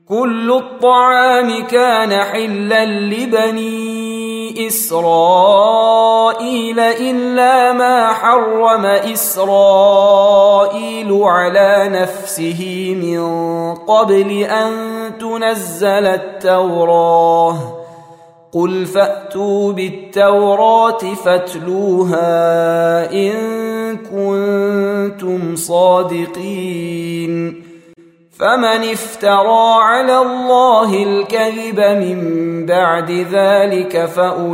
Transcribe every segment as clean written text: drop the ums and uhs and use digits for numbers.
كل الطعام كان حلا لبني إسرائيل إلا ما حرم إسرائيل على نفسه من قبل أن تنزل التوراة قل فأتوا بالتوراة فاتلوها إن كنتم صادقين فمن افترى على الله الكذب من بعد ذلك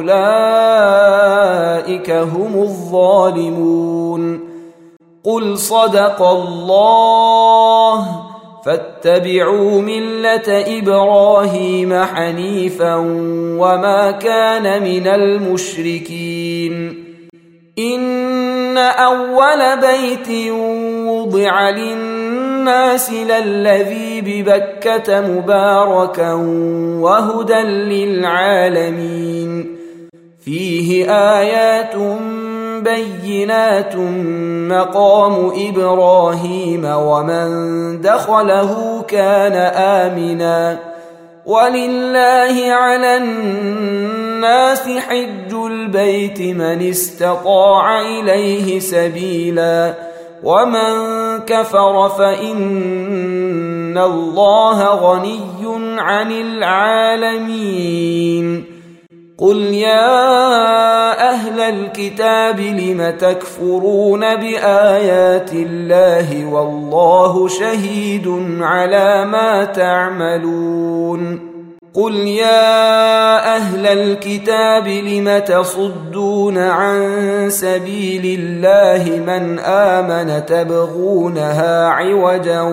فأولئك هم الظالمون قل صدق الله فاتبعوا ملة إبراهيم حنيفا وما كان من المشركين إن أول بيت وضع للناس للذي ببكة مباركا وهدى للعالمين فيه آيات بينات مقام إبراهيم ومن دخله كان آمنا ولله على الناس حج البيت من استطاع إليه سبيلا ومن كفر فإن الله غني عن العالمين قل يا أهل الكتاب لم تكفرون بآيات الله والله شهيد على ما تعملون قل يا أهل الكتاب لم تصدون عن سبيل الله من آمن تبغونها عوجا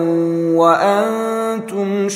وأنتم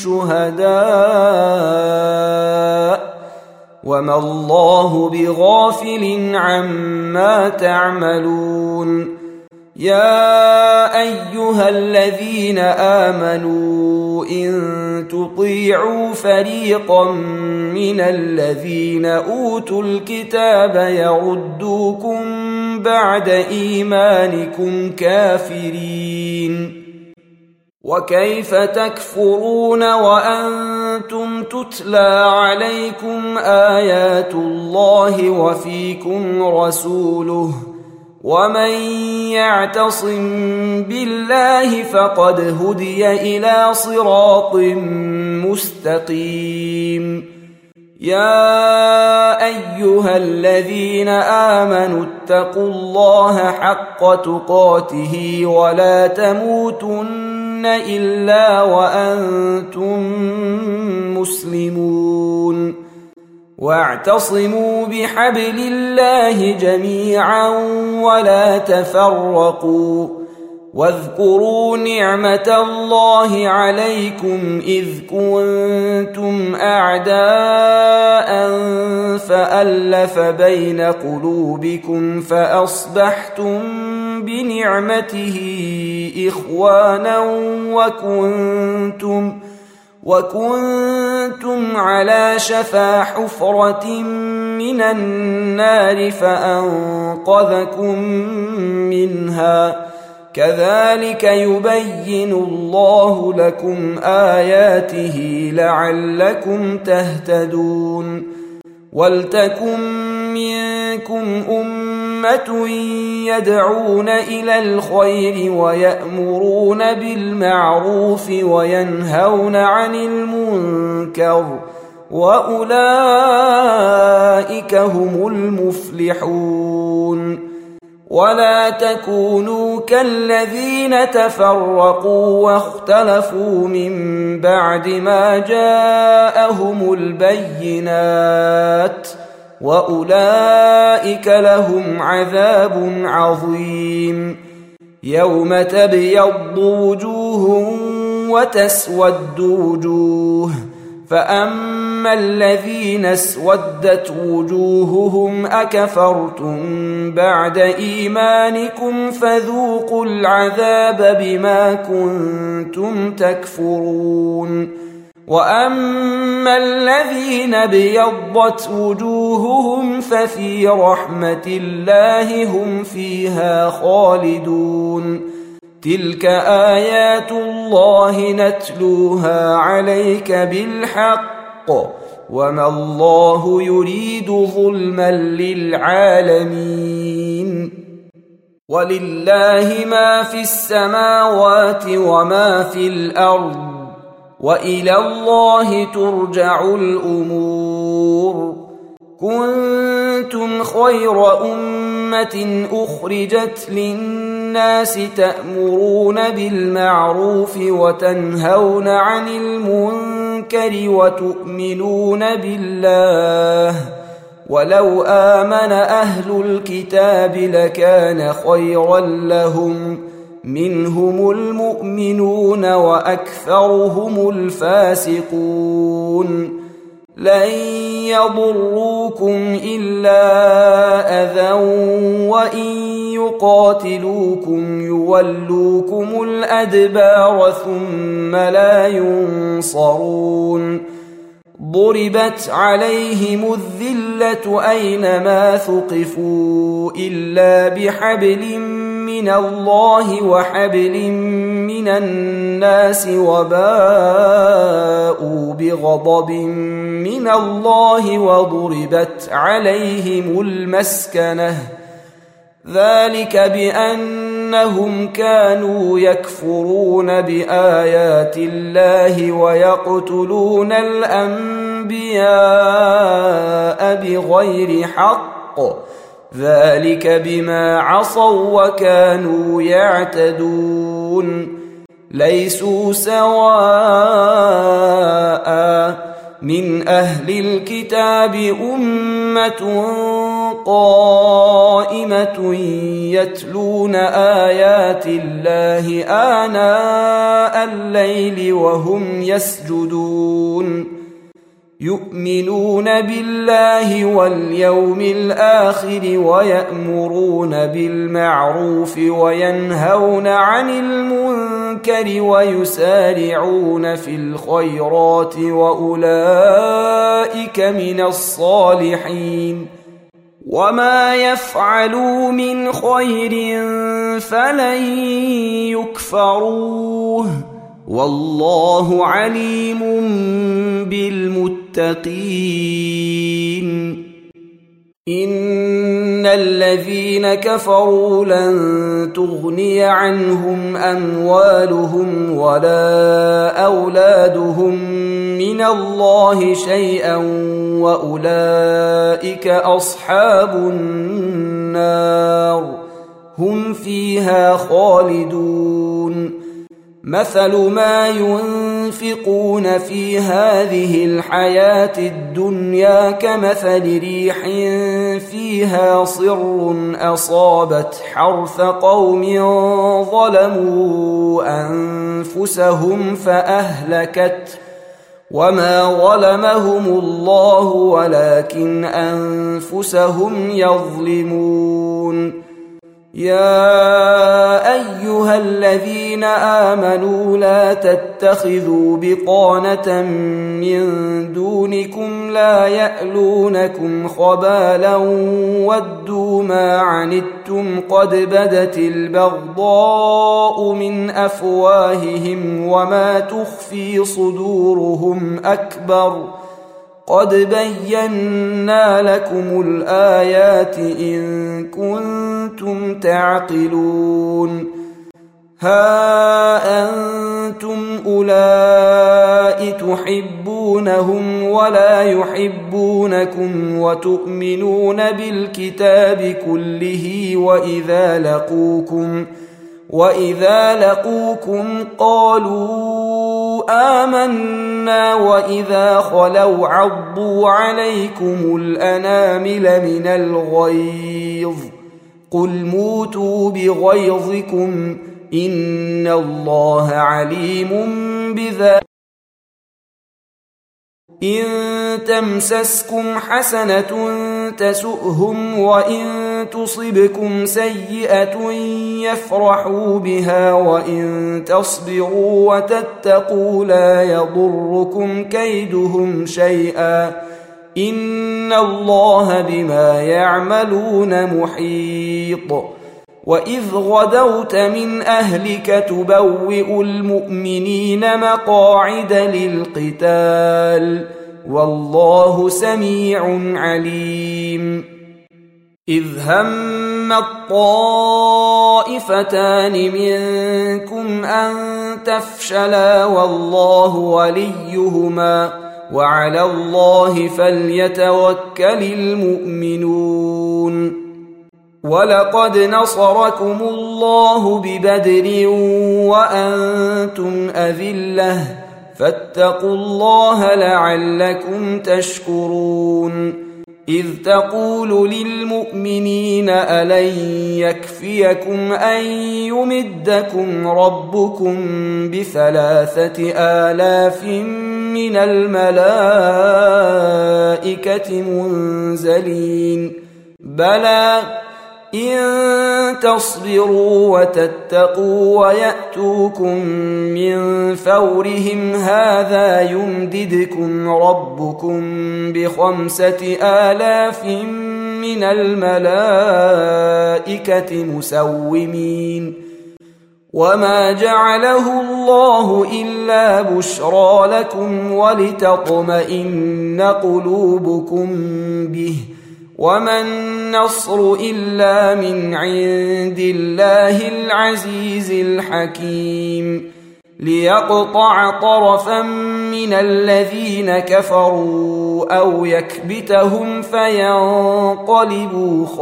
شهداء وما الله بغافل عما تعملون يا أيها الذين آمنوا إن تطيعوا فريقا من الذين أوتوا الكتاب يردوكم بعد إيمانكم كافرين وكيف تكفرون وأنتم تتلى عليكم آيات الله وفيكم رسوله ومن يعتصم بالله فقد هدي إلى صراط مستقيم يا أيها الذين آمنوا اتقوا الله حق تقاته ولا تموتن إلا وأنتم مسلمون واعتصموا بحبل الله جميعا ولا تفرقوا واذكروا نعمة الله عليكم إذ كنتم أعداء فألف بين قلوبكم فأصبحتم بنعمته إخوانا وكنتم على شفا حفرة من النار فأنقذكم منها كذلك يبين الله لكم آياته لعلكم تهتدون ولتكن منكم أمة يدعون إلى الخير ويأمرون بالمعروف وينهون عن المنكر وأولئك هم المفلحون ولا تكونوا كالذين تفرقوا واختلفوا من بعد ما جاءهم البينات وأولئك لهم عذاب عظيم يوم تبيض وجوه وتسود وجوه فأما الذين اسودت وجوههم أكفرتم بعد إيمانكم فذوقوا العذاب بما كنتم تكفرون وأما الذين بيضت وجوههم ففي رحمة الله هم فيها خالدون تلك آيات الله نتلوها عليك بالحق وما الله يريد ظلما للعالمين ولله ما في السماوات وما في الأرض وإلى الله ترجع الأمور كنتم خير أمة أخرجت للناس تأمرون بالمعروف وتنهون عن المنكر وتؤمنون بالله ولو آمن أهل الكتاب لكان خيرا لهم منهم المؤمنون وأكثرهم الفاسقون لن يضروكم إلا أذى وإن يقاتلوكم يولوكم الأدبار ثم لا ينصرون ضربت عليهم الذلة أينما ثقفوا إلا بحبل من الله وحبل من الناس وباءوا بغضب من الله وضربت عليهم المسكنة ذلك بأنهم كانوا يكفرون بآيات الله ويقتلون الأنبياء بغير حق ذلك بما عصوا وكانوا يعتدون ليسوا سواء من أهل الكتاب أمة قائمة يتلون آيات الله آناء الليل وهم يسجدون يؤمنون بالله واليوم الآخر ويأمرون بالمعروف وينهون عن المنكر ويسارعون في الخيرات وأولئك من الصالحين وما يفعلوا من خير فلن يكفروه والله عليم بالمتقين إن الذين كفروا لن تغني عنهم أموالهم ولا أولادهم من الله شيئا وأولئك أصحاب النار هم فيها خالدون مثل ما ينفقون في هذه الحياة الدنيا كمثل ريح فيها صر أصابت حرث قوم ظلموا أنفسهم فأهلكت وما ظلمهم الله ولكن أنفسهم يظلمون يا أيها الذين آمنوا لا تتخذوا بطانة من دونكم لا يألونكم خبالا ودوا ما عنتم قد بدت البغضاء من أفواههم وما تخفي صدورهم أكبر قد بينا لكم الآيات إن كنتم تعقلون ها أنتم أولئك تحبونهم ولا يحبونكم وتؤمنون بالكتاب كله وإذا لقوكم قالوا آمنا وإذا خلوا عضوا عليكم الأنامل من الغيظ قل موتوا بغيظكم إن الله عليم بذلك إن تمسسكم حسنة تسؤهم وإن تصبكم سيئة يفرحوا بها وإن تصبروا وتتقوا لا يضركم كيدهم شيئا إن الله بما يعملون محيط وإذ غدوت من أهلك تبوئ المؤمنين مقاعد للقتال والله سميع عليم إذ هم الطائفتان منكم أن تفشلا والله وليهما وعلى الله فليتوكل المؤمنون ولقد نصركم الله ببدر وأنتم أذلة فاتقوا الله لعلكم تشكرون إذ تقول للمؤمنين ألن يكفيكم أن يمدكم ربكم ب3,000 من الملائكة منزلين بلى إن تصبروا وتتقوا ويأتوكم من فورهم هذا يمددكم ربكم ب5,000 من الملائكة مسومين وما جعله الله إلا بشرى لكم ولتطمئن قلوبكم به وما النصر إلا من عند الله العزيز الحكيم ليقطع طرفا من الذين كفروا أو يكبتهم فينقلبوا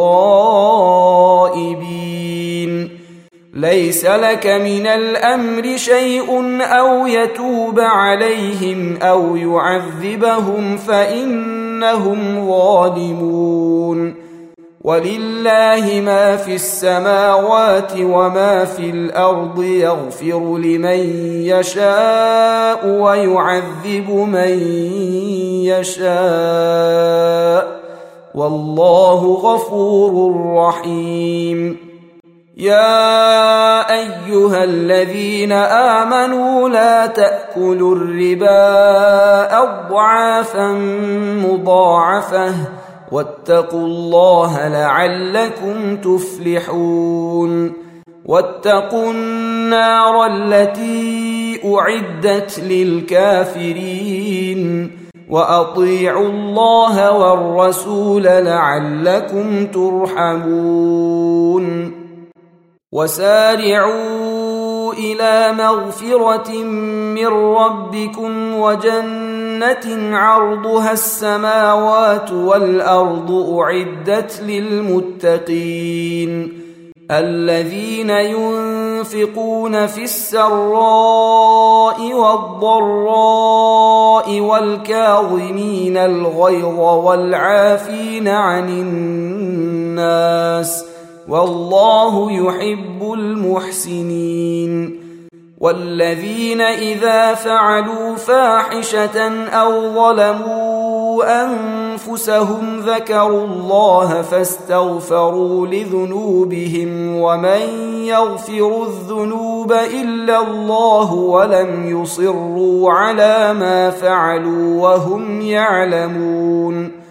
خائبين ليس لك من الأمر شيء أو يتوب عليهم أو يعذبهم فإنهم ظالمون ولله ما في السماوات وما في الأرض يغفر لمن يشاء ويعذب من يشاء والله غفور رحيم يا أيها الذين آمنوا لا تأكلوا الربا أضعافا مضاعفة واتقوا الله لعلكم تفلحون واتقوا النار التي أعدت للكافرين وأطيعوا الله والرسول لعلكم ترحمون وسارعوا إلى مغفرة من ربكم وجنة عرضها السماوات والأرض أعدت للمتقين الذين ينفقون في السراء والضراء والكاظمين الغيظ والعافين عن الناس والله يحب المحسنين والذين إذا فعلوا فاحشة أو ظلموا أنفسهم ذكروا الله فاستغفروا لذنوبهم ومن يغفر الذنوب إلا الله ولم يصروا على ما فعلوا وهم يعلمون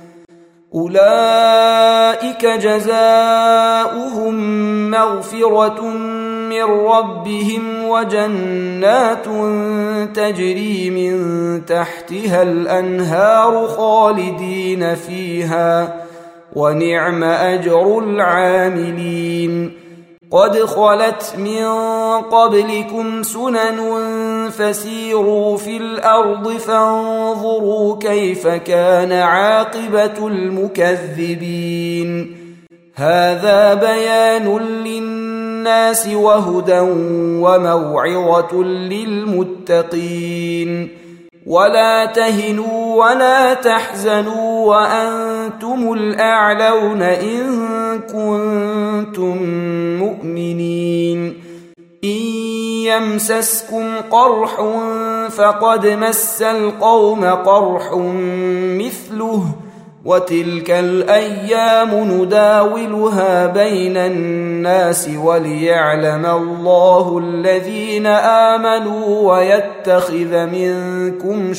أولئك جزاؤهم مغفرة من ربهم وجنات تجري من تحتها الأنهار خالدين فيها ونعم أجر العاملين قد خلت من قبلكم سنن فسيروا في الأرض فانظروا كيف كان عاقبة المكذبين هذا بيان للناس وهدى وموعظة للمتقين ولا تهنوا ولا تحزنوا وأنتم الأعلون إن كنتم مؤمنين إن يمسسكم قرح فقد مس القوم قرح مثله وتلك الأيام نداولها بين الناس وليعلم الله الذين آمنوا ويتخذ منكم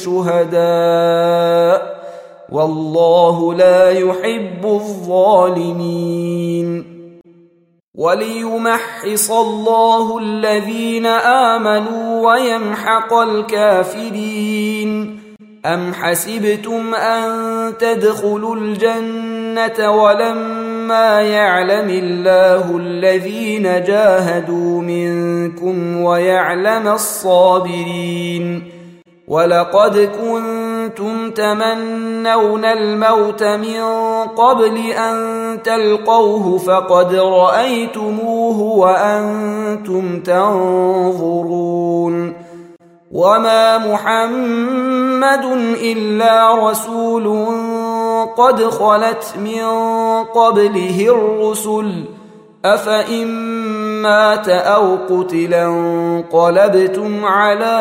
شهداء والله لا يحب الظالمين وليمحص الله الذين آمنوا ويمحق الكافرين. أم حسبتم أن تدخلوا الجنة ولما يعلم الله الذين جاهدوا منكم ويعلم الصابرين؟ ولقد كنتم تمنون الموت من قبل أن تلقوه فقد رأيتموه وأنتم تنظرون. وما محمد إلا رسول قد خلت من قبله الرسل، أفإن مات أو قتلا انقلبتم على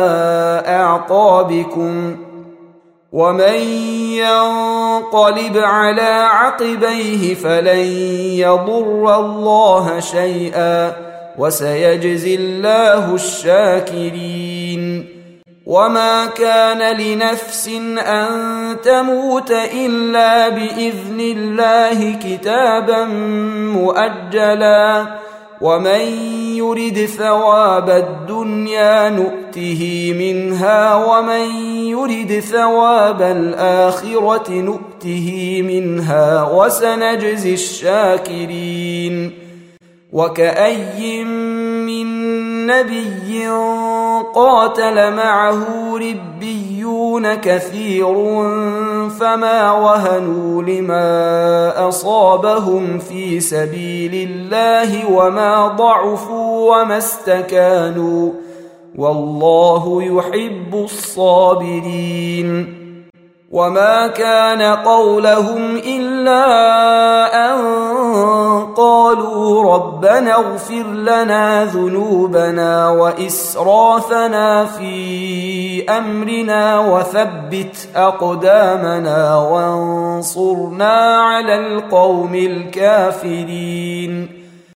أعقابكم، ومن ينقلب على عقبيه فلن يضر الله شيئا وسيجزي الله الشاكرين. وما كان لنفس أن تموت إلا بإذن الله كتابا مؤجلا، ومن يرد ثواب الدنيا نؤته منها ومن يرد ثواب الآخرة نؤته منها وسنجزي الشاكرين. وكأي من نبي قاتل معه ربيون كثير فما وهنوا لما أصابهم في سبيل الله وما ضعفوا وما استكانوا، والله يحب الصابرين. وما كان قولهم إلا أن قالوا ربنا اغفر لنا ذنوبنا وإسرافنا في أمرنا وثبت أقدامنا وانصرنا على القوم الكافرين.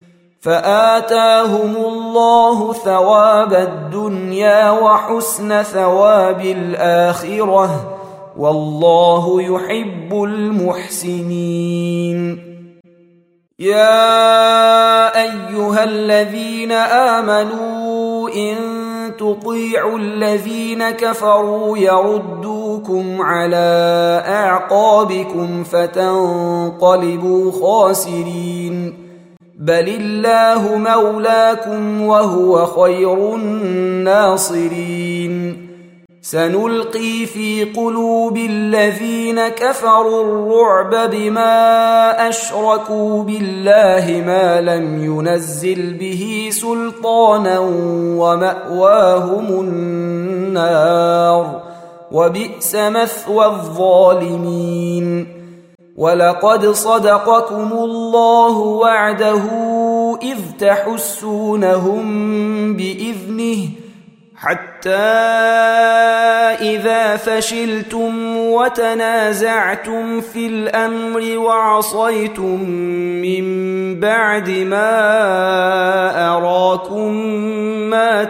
فآتاهم الله ثواب الدنيا وحسن ثواب الآخرة، والله يحب المحسنين. يا أيها الذين آمنوا إن تطيعوا الذين كفروا يردوكم على أعقابكم فتنقلبوا خاسرين، بل الله مولاكم وهو خير الناصرين. سنلقي في قلوب الذين كفروا الرعب بما أشركوا بالله ما لم ينزل به سلطانا ومأواهم النار وبئس مثوى الظالمين. ولقد صدقكم الله وعده إذ تحسونهم بإذنه حتى إذا فشلتم وتنازعتم في الأمر وعصيتم من بعد ما أراكم ما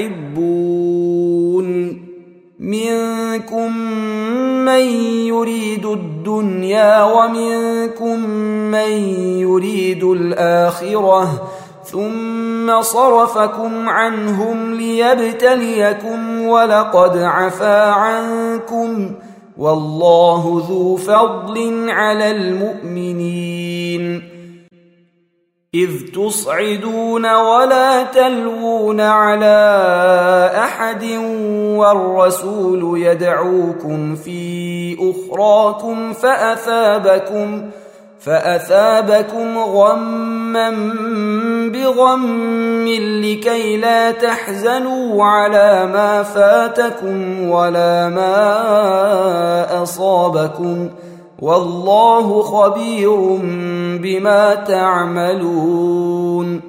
تحبون، منكم من يريد الدنيا ومنكم من يريد الآخرة، ثم صرفكم عنهم ليبتليكم ولقد عفا عنكم، والله ذو فضل على المؤمنين. إذ تصعدون ولا تلوون على أحد والرسول يدعوكم في أخراكم فأثابكم غما بغم لكي لا تحزنوا على ما فاتكم ولا ما أصابكم، والله خبير بما تعملون.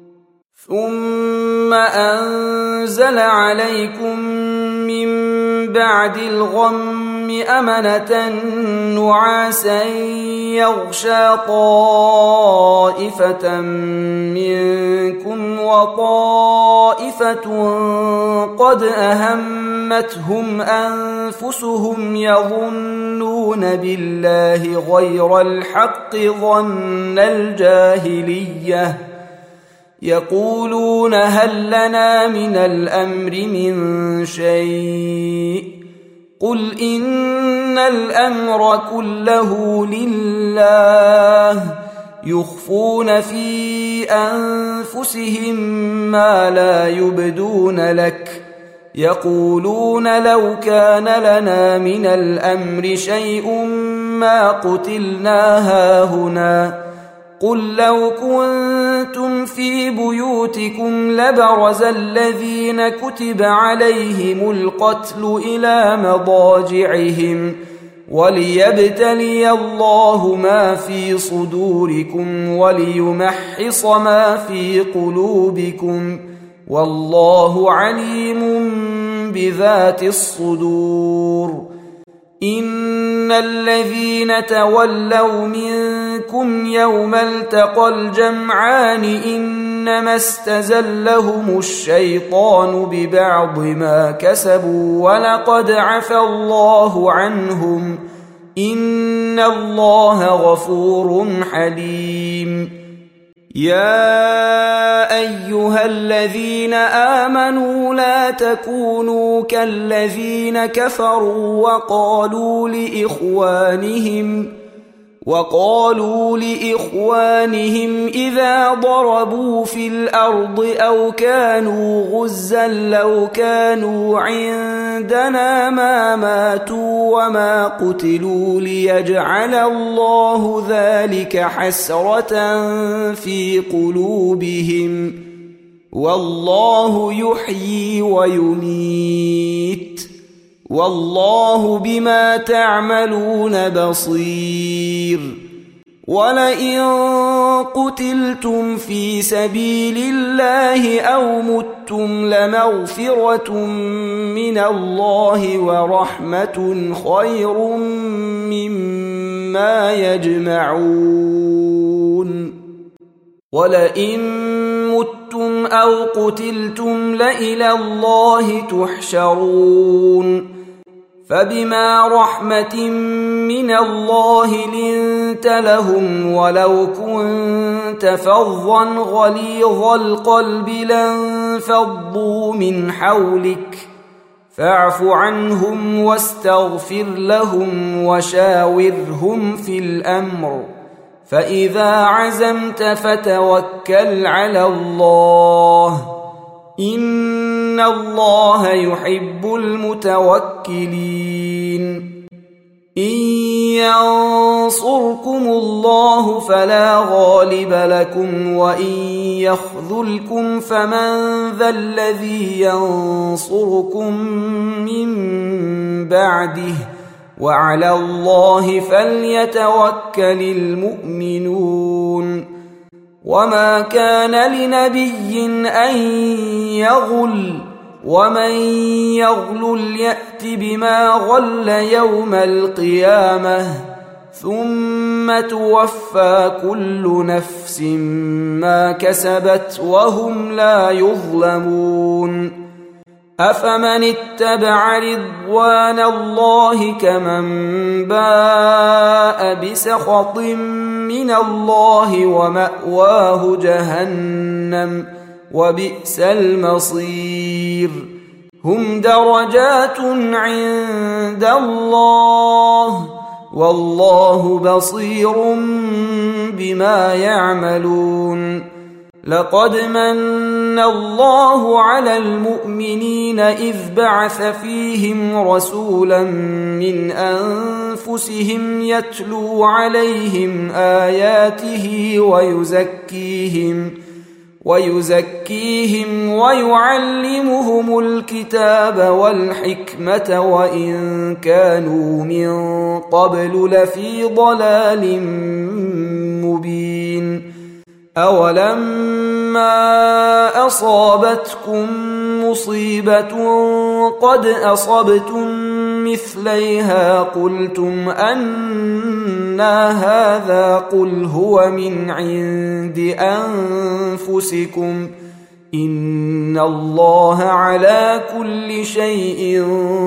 ثم أنزل عليكم من بعد الغم أمنة نعاسا يغشى طائفة منكم وطائفة قد أهمتهم أنفسهم يظنون بالله غير الحق ظن الجاهلية يقولون هل لنا من الأمر من شيء قل إن الأمر كله لله يخفون في أنفسهم ما لا يبدون لك يقولون لو كان لنا من الأمر شيء ما قتلنا هاهنا قل لو كنتم في بيوتكم لبرز الذين كتب عليهم القتل إلى مضاجعهم وليبتلي الله ما في صدوركم وليمحص ما في قلوبكم والله عليم بذات الصدور إن الذين تولوا منكم يوم التقى الجمعان إنما استزلهم الشيطان ببعض ما كسبوا ولقد عفى الله عنهم إن الله غفور حليم يا أيها الذين آمنوا لا تكونوا كالذين كفروا وقالوا لإخوانهم إذا ضربوا في الأرض أو كانوا غزا لو كانوا عندنا ما ماتوا وما قتلوا ليجعل الله ذلك حسرة في قلوبهم والله يحيي ويميت والله بما تعملون بصير ولئن قتلتم في سبيل الله أو متم لمغفرة من الله ورحمة خير مما يجمعون ولئن متم أو قتلتم لإلى الله تحشرون فبما رحمة من الله لنت لهم ولو كنت فظا غليظ القلب لانفضوا من حولك فاعف عنهم واستغفر لهم وشاورهم في الأمر فإذا عزمت فتوكل على الله إن الله يحب المتوكلين إن ينصركم الله فلا غالب لكم وإن يخذلكم فمن ذا الذي ينصركم من بعده وعلى الله فليتوكل المؤمنون وما كان لنبي أن يغل ومن يغلل يأت بما غل يوم القيامة ثم توفى كل نفس ما كسبت وهم لا يظلمون أفمن اتبع رضوان الله كمن باء بسخط من الله ومأواه جهنم وبئس المصير هم درجات عند الله والله بصير بما يعملون لقد من الله على المؤمنين إذ بعث فيهم رسولا من أنفسهم يتلو عليهم آياته ويزكيهم ويعلمهم الكتاب والحكمة وإن كانوا من قبل لفي ضلال مبين أولما أصابتكم مصيبة قد أصبتم مثليها قلتم أنى هذا قل هو من عند أنفسكم إن الله على كل شيء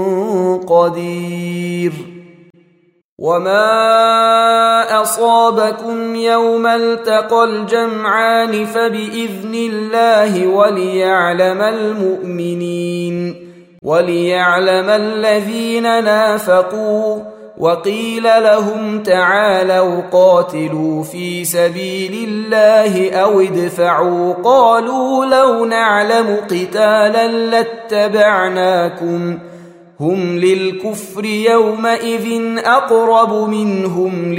قدير وما أصابكم يوم التقى الجمعان فبإذن الله وليعلم الذين نافقوا وقيل لهم تعالوا قاتلوا في سبيل الله أو ادفعوا قالوا لو نعلم قتالا لاتبعناكم هم للكفر يومئذ أقرب منهم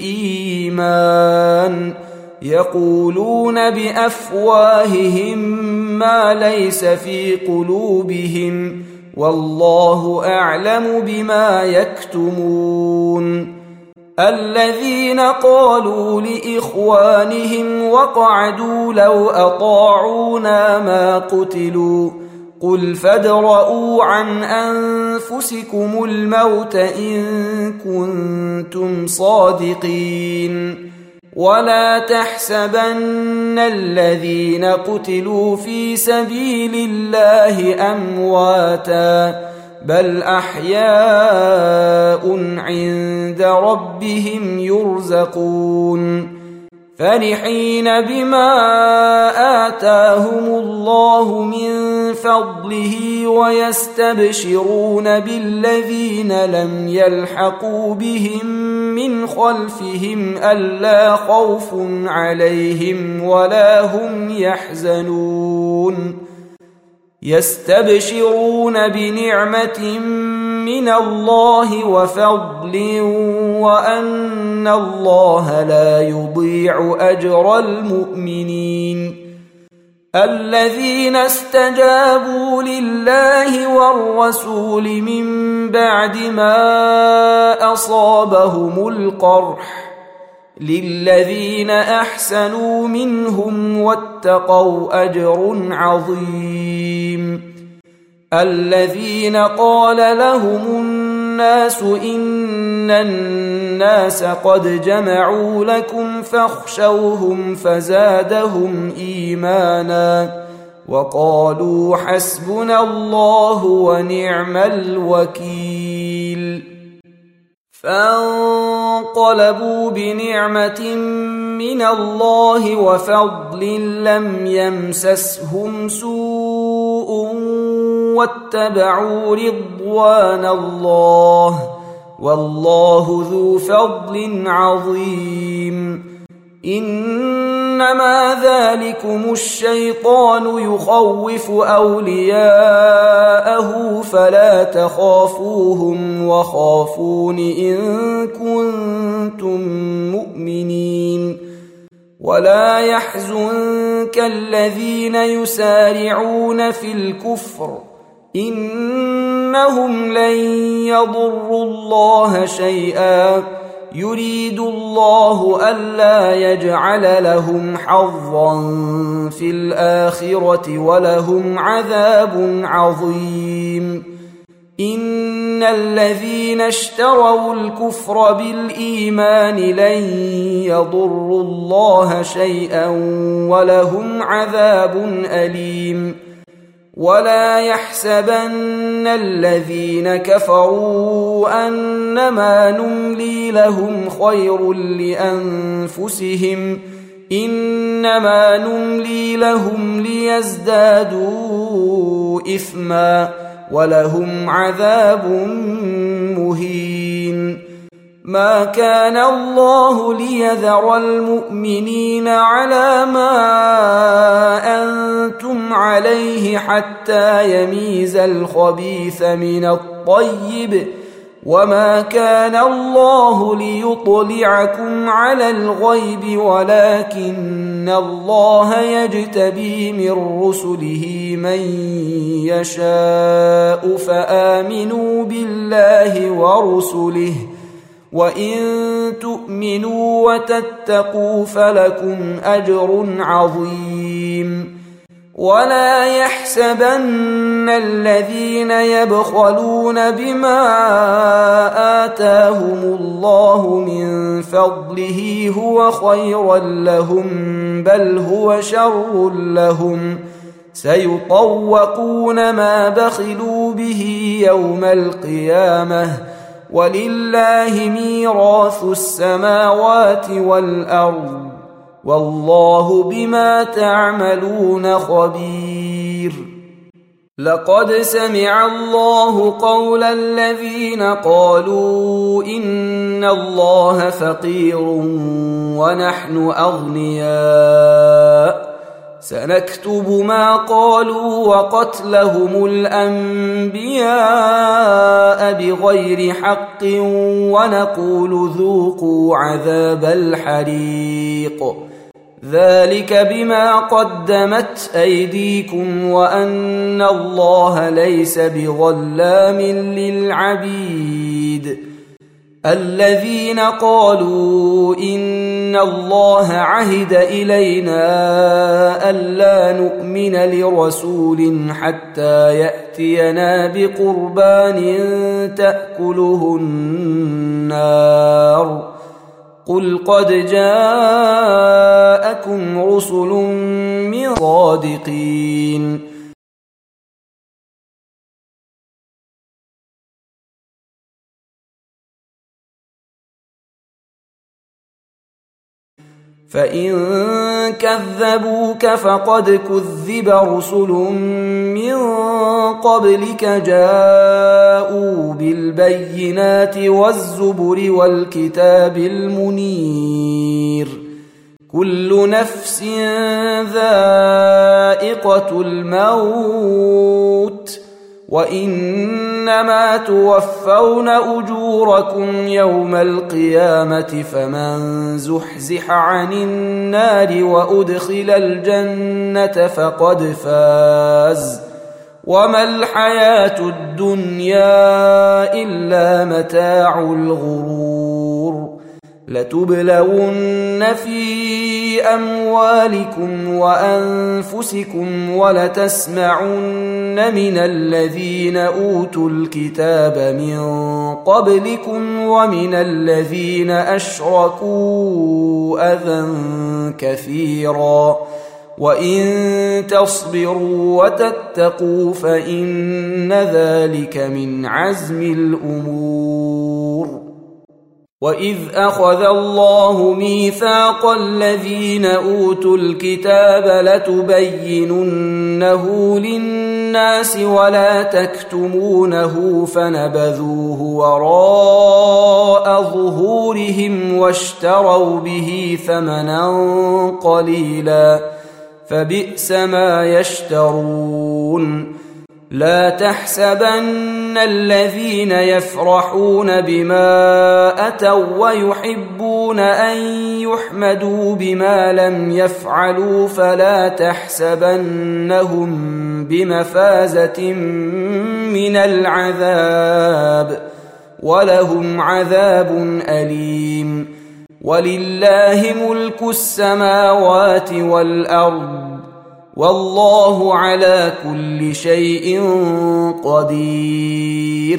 للإيمان يقولون بأفواههم ما ليس في قلوبهم والله أعلم بما يكتمون الذين قالوا لإخوانهم وقعدوا لو أطاعونا ما قتلوا قل فادرءوا عن أنفسكم الموت إن كنتم صادقين ولا تحسبن الذين قتلوا في سبيل الله أمواتا بل أحياء عند ربهم يرزقون فرحين بما آتاهم الله من فضله ويستبشرون بالذين لم يلحقوا بهم من خلفهم ألا خوف عليهم ولا هم يحزنون يستبشرون بنعمة من الله وفضل وأن الله لا يضيع أجر المؤمنين الذين استجابوا لله والرسول من بعد ما أصابهم القرح للذين أحسنوا منهم واتقوا أجر عظيم الذين قال لهم الناس إن الناس قد جمعوا لكم فاخشوهم فزادهم إيمانا وقالوا حسبنا الله ونعم الوكيل فانقلبوا بنعمة من الله وفضل لم يمسسهم سوء واتبعوا رضوان الله والله ذو فضل عظيم إنما ذلكم الشيطان يخوف أولياءه فلا تخافوهم وخافون إن كنتم مؤمنين ولا يحزنك الذين يسارعون في الكفر إنهم لن يضروا الله شيئا يريد الله ألا يجعل لهم حظا في الآخرة ولهم عذاب عظيم إن الذين اشتروا الكفر بالإيمان لن يضروا الله شيئا ولهم عذاب أليم ولا يحسبن الذين كفروا أنما نملي لهم خير لأنفسهم إنما نملي لهم ليزدادوا إثما ولهم عذاب مهين ما كان الله ليذر المؤمنين على ما أنتم عليه حتى يميز الخبيث من الطيب وما كان الله ليطلعكم على الغيب ولكن الله يجتبي من رسله من يشاء فآمنوا بالله ورسله وإن تؤمنوا وتتقوا فلكم أجر عظيم ولا يحسبن الذين يبخلون بما آتاهم الله من فضله هو خيرا لهم بل هو شر لهم سيطوقون ما بخلوا به يوم القيامة ولله ميراث السماوات والأرض والله بما تعملون خبير لقد سمع الله قول الذين قالوا إن الله فقير ونحن أغنياء سنكتب ما قالوا وقتلهم الأنبياء بغير حق ونقول ذوقوا عذاب الحريق ذلك بما قدمت أيديكم وأن الله ليس بظلام للعبيد الذين قالوا إن الله عهد إلينا ألا نؤمن لرسول حتى يأتينا بقربان تأكله النار قل قد جاءكم رسل من صادقين فإن كذبوك فقد كذب رسل من قبلك جاءوا بالبينات والزبر والكتاب المنير كل نفس ذائقة الموت وإنما توفون أجوركم يوم القيامة فمن زحزح عن النار وأدخل الجنة فقد فاز وما الحياة الدنيا إلا متاع الغرور لتبلون في أموالكم وأنفسكم ولتسمعن من الذين أوتوا الكتاب من قبلكم ومن الذين أشركوا أذى كثيرا وإن تصبروا وتتقوا فإن ذلك من عزم الأمور وإذ أخذ الله ميثاق الذين أوتوا الكتاب لتبيننه للناس ولا تكتمونه فنبذوه وراء ظهورهم واشتروا به ثمنا قليلا فبئس ما يشترون لا تحسبن الذين يفرحون بما أتوا ويحبون أن يحمدوا بما لم يفعلوا فلا تحسبنهم بمفازة من العذاب ولهم عذاب أليم ولله ملك السماوات والأرض والله على كل شيء قدير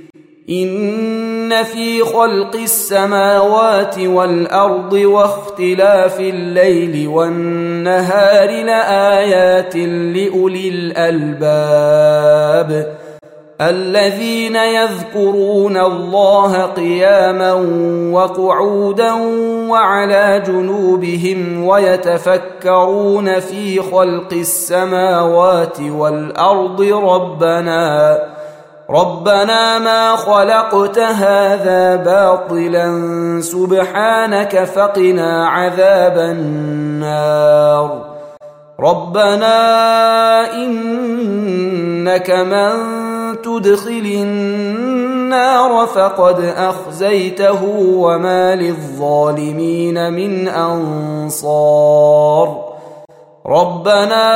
إن في خلق السماوات والأرض واختلاف الليل والنهار لآيات لأولي الألباب الذين يذكرون الله قياما وقعودا وعلى جنوبهم ويتفكرون في خلق السماوات والأرض ربنا ما خلقت هذا باطلا سبحانك فقنا عذاب النار ربنا إنك من تدخل النار فقد أخزيته وما للظالمين من أنصار ربنا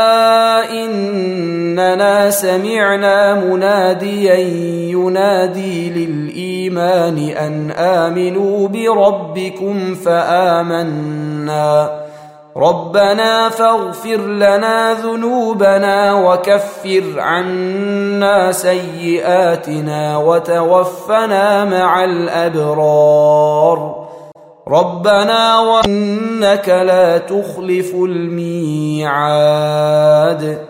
إننا سمعنا مناديا ينادي للإيمان أن آمنوا بربكم فآمنا ربنا فاغفر لنا ذنوبنا وكفر عنا سيئاتنا وتوفنا مع الأبرار ربنا وإنك لا تخلف الميعاد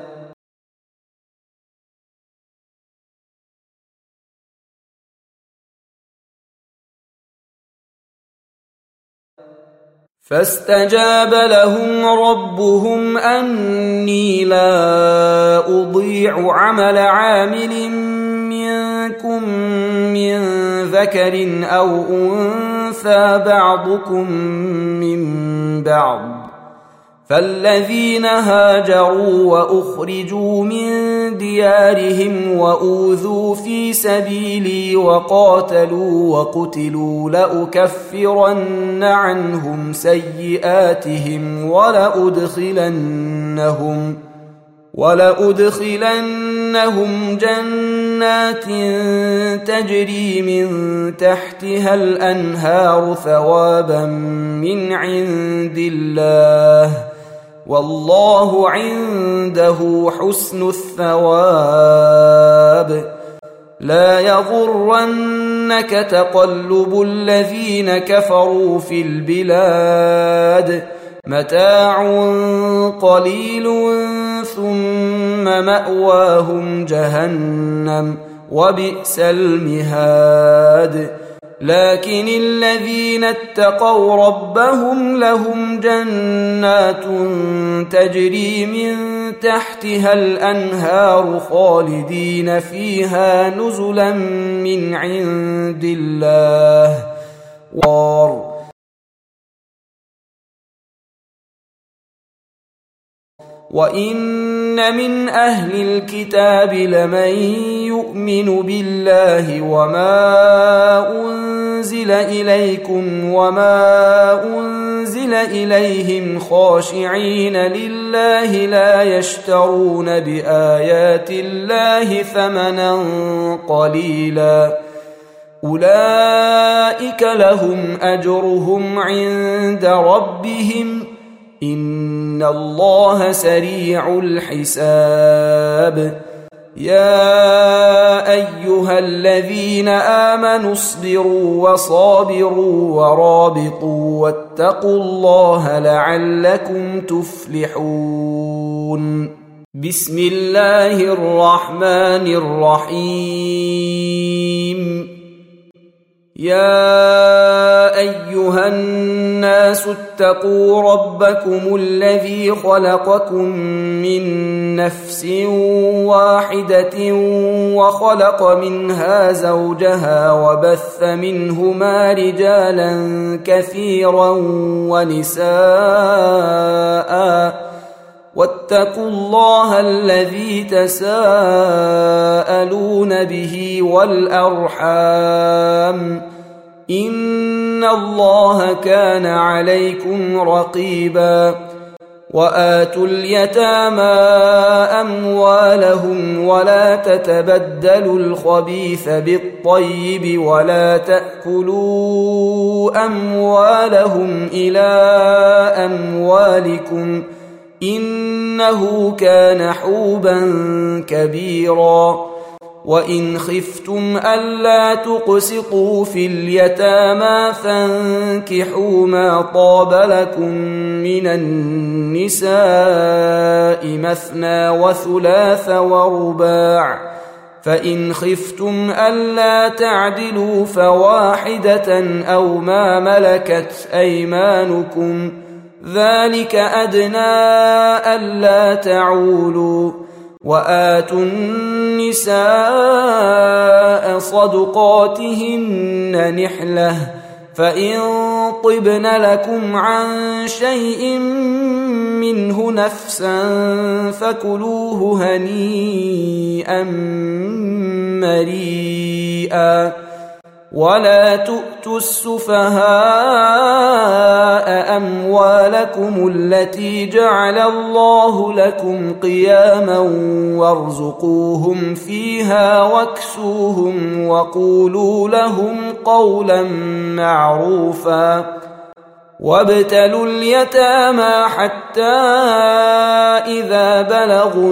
فاستجاب لهم ربهم أني لا أضيع عمل عامل منكم من ذكر أو أنثى بعضكم من بعض فالذين هاجروا وأخرجوا من ديارهم وأوذوا في سبيلي وقاتلوا وقتلوا لأكفرن عنهم سيئاتهم ولأدخلنهم جنات تجري من تحتها الأنهار ثوابا من عند الله والله عنده حسن الثواب لا يغرنك تقلب الذين كفروا في البلاد متاع قليل ثم مأواهم جهنم وبئس المهاد لكن الذين اتقوا ربهم لهم جنات تجري من تحتها الأنهار خالدين فيها نزلا من عند الله وإن من أهل الكتاب لمن يؤمن بالله وما أنزل إليكم وما أنزل إليهم خاشعين لله لا يشترون بآيات الله ثمنا قليلا أولئك لهم أجرهم عند ربهم إن الله سريع الحساب يا أيها الذين آمنوا اصبروا وصابروا ورابطوا واتقوا الله لعلكم تفلحون بسم الله الرحمن الرحيم يا أيها الناس اتقوا ربكم الذي خلقكم من نفس واحدة وخلق منها زوجها وبث منهما رجالا كثيرا ونساء واتقوا الله الذي تساءلون به والأرحام إن الله كان عليكم رقيبا وآتوا اليتامى أموالهم ولا تتبدلوا الخبيث بالطيب ولا تأكلوا أموالهم إلى أموالكم إنه كان حوبا كبيرا وإن خفتم ألا تقسطوا في اليتامى فانكحوا ما طاب لكم من النساء مثنى وثلاث ورباع فإن خفتم ألا تعدلوا فواحدة أو ما ملكت أيمانكم ذلك أدنى ألا تعولوا وآتوا النساء صدقاتهن نحلة فإن طبن لكم عن شيء منه نفسا فكلوه هنيئا مريئا ولا تؤتوا السفهاء أموالكم التي جعل الله لكم قياما وارزقوهم فيها واكسوهم وقولوا لهم قولا معروفا وابتلوا اليتامى حتى إذا بلغوا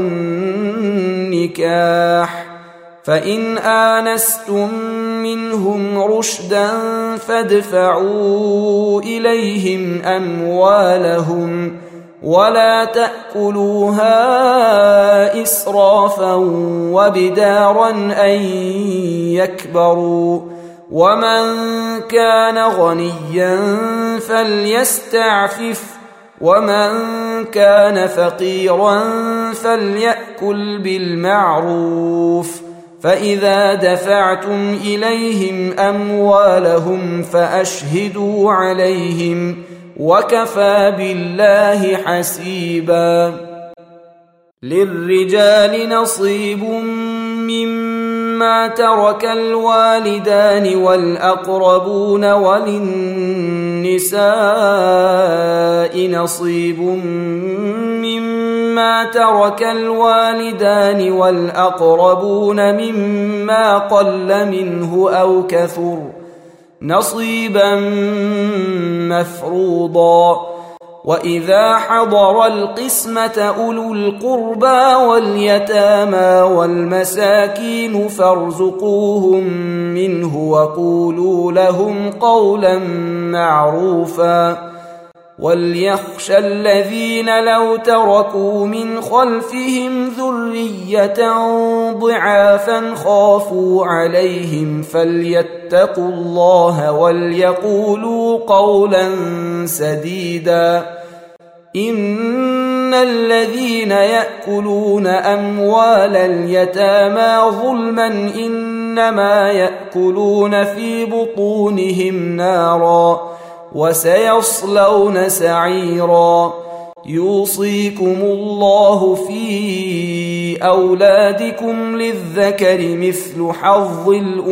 النكاح فإن آنستم منهم رشدا فادفعوا إليهم أموالهم ولا تأكلوها إسرافا وبدارا أن يكبروا ومن كان غنيا فليستعفف ومن كان فقيرا فليأكل بالمعروف فإذا دفعتم إليهم أموالهم فأشهدوا عليهم وكفى بالله حسيبا للرجال نصيب مما ترك الوالدان والأقربون وللنساء نصيب مما ترك الوالدان والأقربون مما قل منه أو كثر نصيبا مفروضا وإذا حضر القسمة أولو القربى واليتامى والمساكين فارزقوهم منه وقولوا لهم قولا معروفا وليخشى الذين لو تركوا من خلفهم ذرية ضعافا خافوا عليهم فليتقوا الله وليقولوا قولا سديدا إن الذين يأكلون أموال اليتامى ظلما إنما يأكلون في بطونهم نارا وسيصلون سعيرا يوصيكم الله في أولادكم للذكر مثل حظ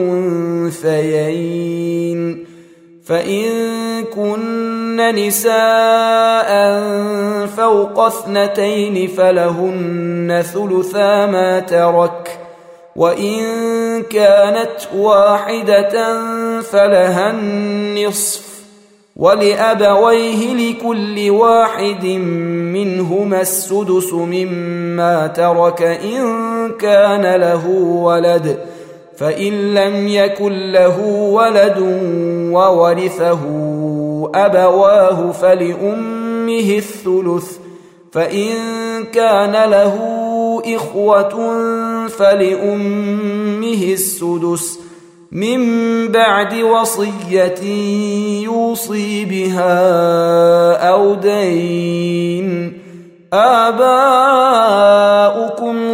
الأنثيين فإن كن نساء فوق 2 فلهن ثلثا ما ترك وإن كانت واحدة فلها النصف ولأبويه لكل واحد منهما السدس مما ترك إن كان له ولد فإن لم يكن له ولد وورثه أبواه فلأمه الثلث فإن كان له إخوة فلأمه السدس من بعد وصية يوصي بها أو دين آباؤكم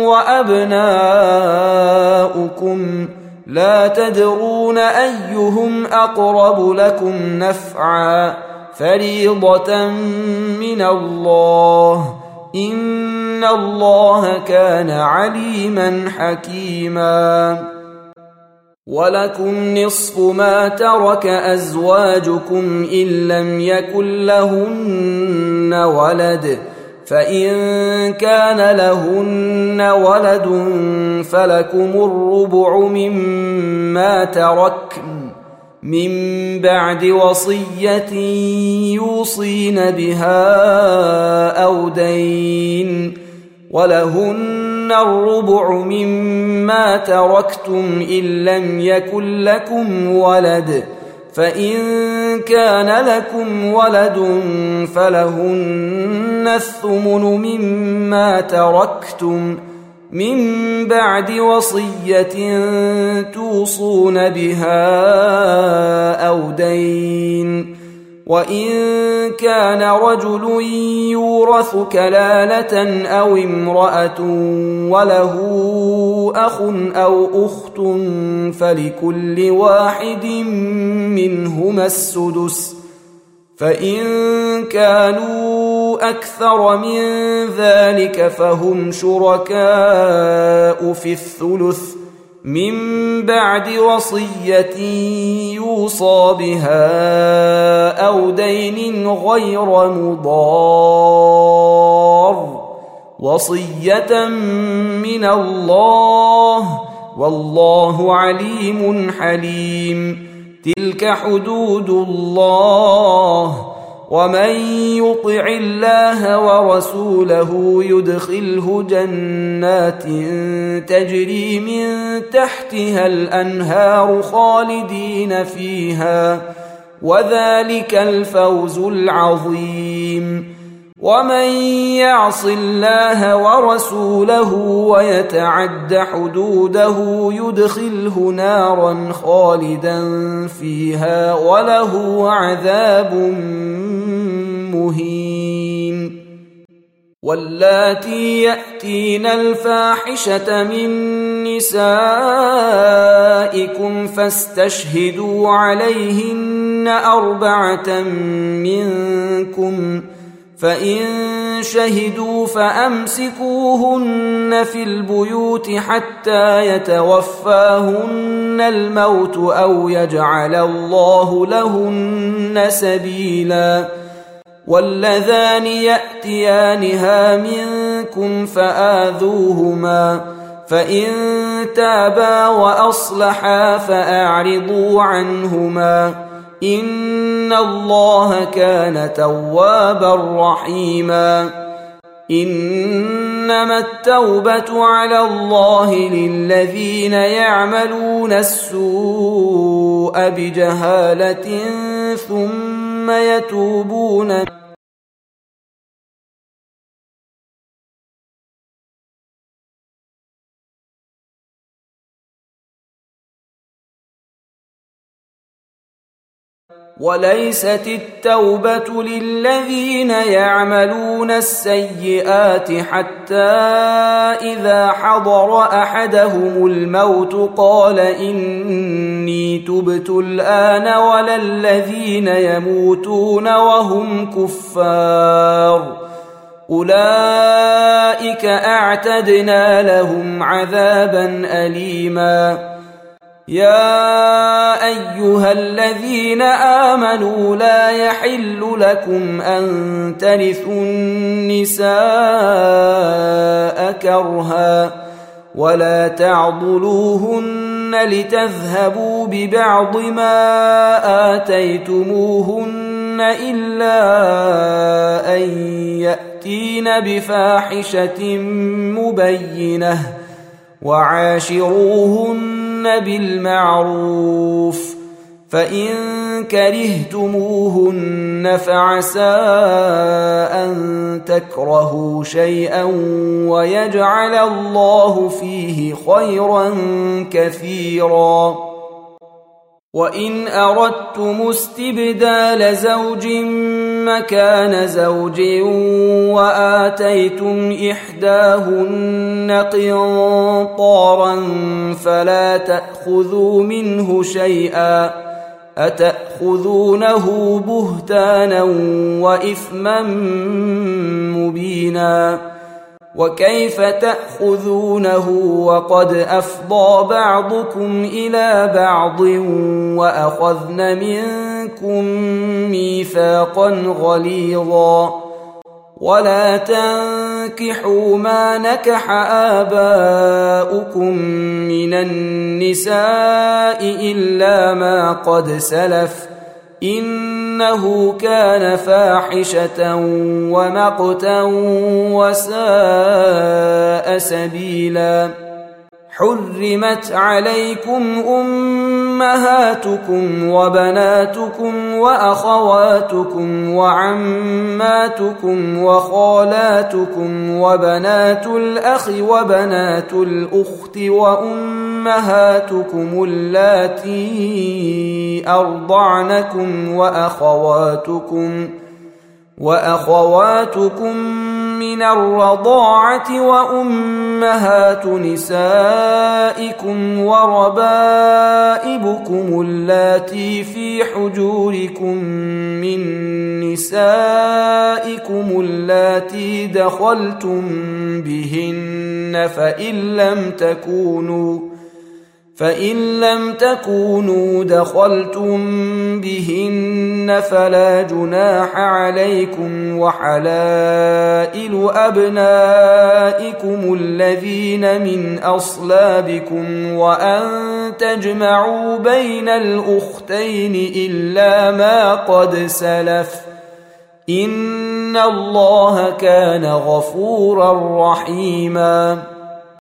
وأبناؤكم لا تدرون أيهم أقرب لكم نفعا فريضة من الله إن الله كان عليما حكيما ولكم نصف ما ترك أزواجكم إن لم يكن لهن ولد فإن كان لهن ولد فلكم الربع مما تركن من بعد وصية يوصين بها أو دين ولهن الربع مما تركتم إن لم يكن لكم ولد فإن كان لكم ولد فلهن الثمن مما تركتم من بعد وصية توصون بها أو دين وإن كان رجل يورث كلالة أو امرأة وله أخ أو أخت فلكل واحد منهما السدس فإن كانوا أكثر من ذلك فهم شركاء في الثلث من بعد وصية يوصى بها أو دين غير مضار، وصية من الله، والله عليم حليم. تلك حدود الله، ومن يطع الله ورسوله يدخله جنات تجري من تحتها الأنهار خالدين فيها، وذلك الفوز العظيم. ومن يعص الله ورسوله ويتعد حدوده يدخله نارا خالدا فيها وله عذاب مهين. واللاتي يأتين الفاحشة من نسائكم فاستشهدوا عليهن 4 منكم، فإن شهدوا فأمسكوهن في البيوت حتى يتوفاهن الموت أو يجعل الله لهن سبيلا. واللذان يأتيانها منكم فآذوهما، فإن تابا وأصلحا فأعرضوا عنهما، إن الله كان توابا رحيما. إنما التوبة على الله للذين يعملون السوء بجهالة ثم يتوبون وليست التوبة للذين يعملون السيئات حتى إذا حضر أحدهم الموت قال إني تبت الآن، ولا الذين يموتون وهم كفار، أولئك أعتدنا لهم عذابا أليما. يا أيها الذين آمنوا لا يحل لكم أن ترثوا النساء كرها، ولا تعضلوهن لتذهبوا ببعض ما آتيتموهن إلا أن يأتين بفاحشة مبينة، وعاشروهن بالمعروف، فإن كرهتموهن فعسى أن تكرهوا شيئا ويجعل الله فيه خيرا كثيرا. وإن أردتم استبدال زوج مكان زوج وآتيتم إحداهن قنطارا فلا تأخذوا منه شيئا، أتأخذونه بهتانا وإثما مبينا. وكيف تأخذونه وقد أفضى بعضكم إلى بعض وأخذن منكم ميثاقا غليظا. ولا تنكحوا ما نكح آباؤكم من النساء إلا ما قد سلف، إنه كان فاحشة ومقتا وساء سبيلا. حرمت عليكم أمهاتكم وبناتكم وأخواتكم وعماتكم وخالاتكم وبنات الأخ وبنات الأخت وأمهاتكم اللاتي أرضعنكم وأخواتكم من الرضاعة وأمهات نسائكم وربائبكم اللاتي في حجوركم من نسائكم اللاتي دخلتم بهن، فإن لم تكونوا دخلتم بهن فلا جناح عليكم وحلائل أبنائكم الذين من أصلابكم وأن تجمعوا بين الأختين إلا ما قد سلف إن الله كان غفورا رحيما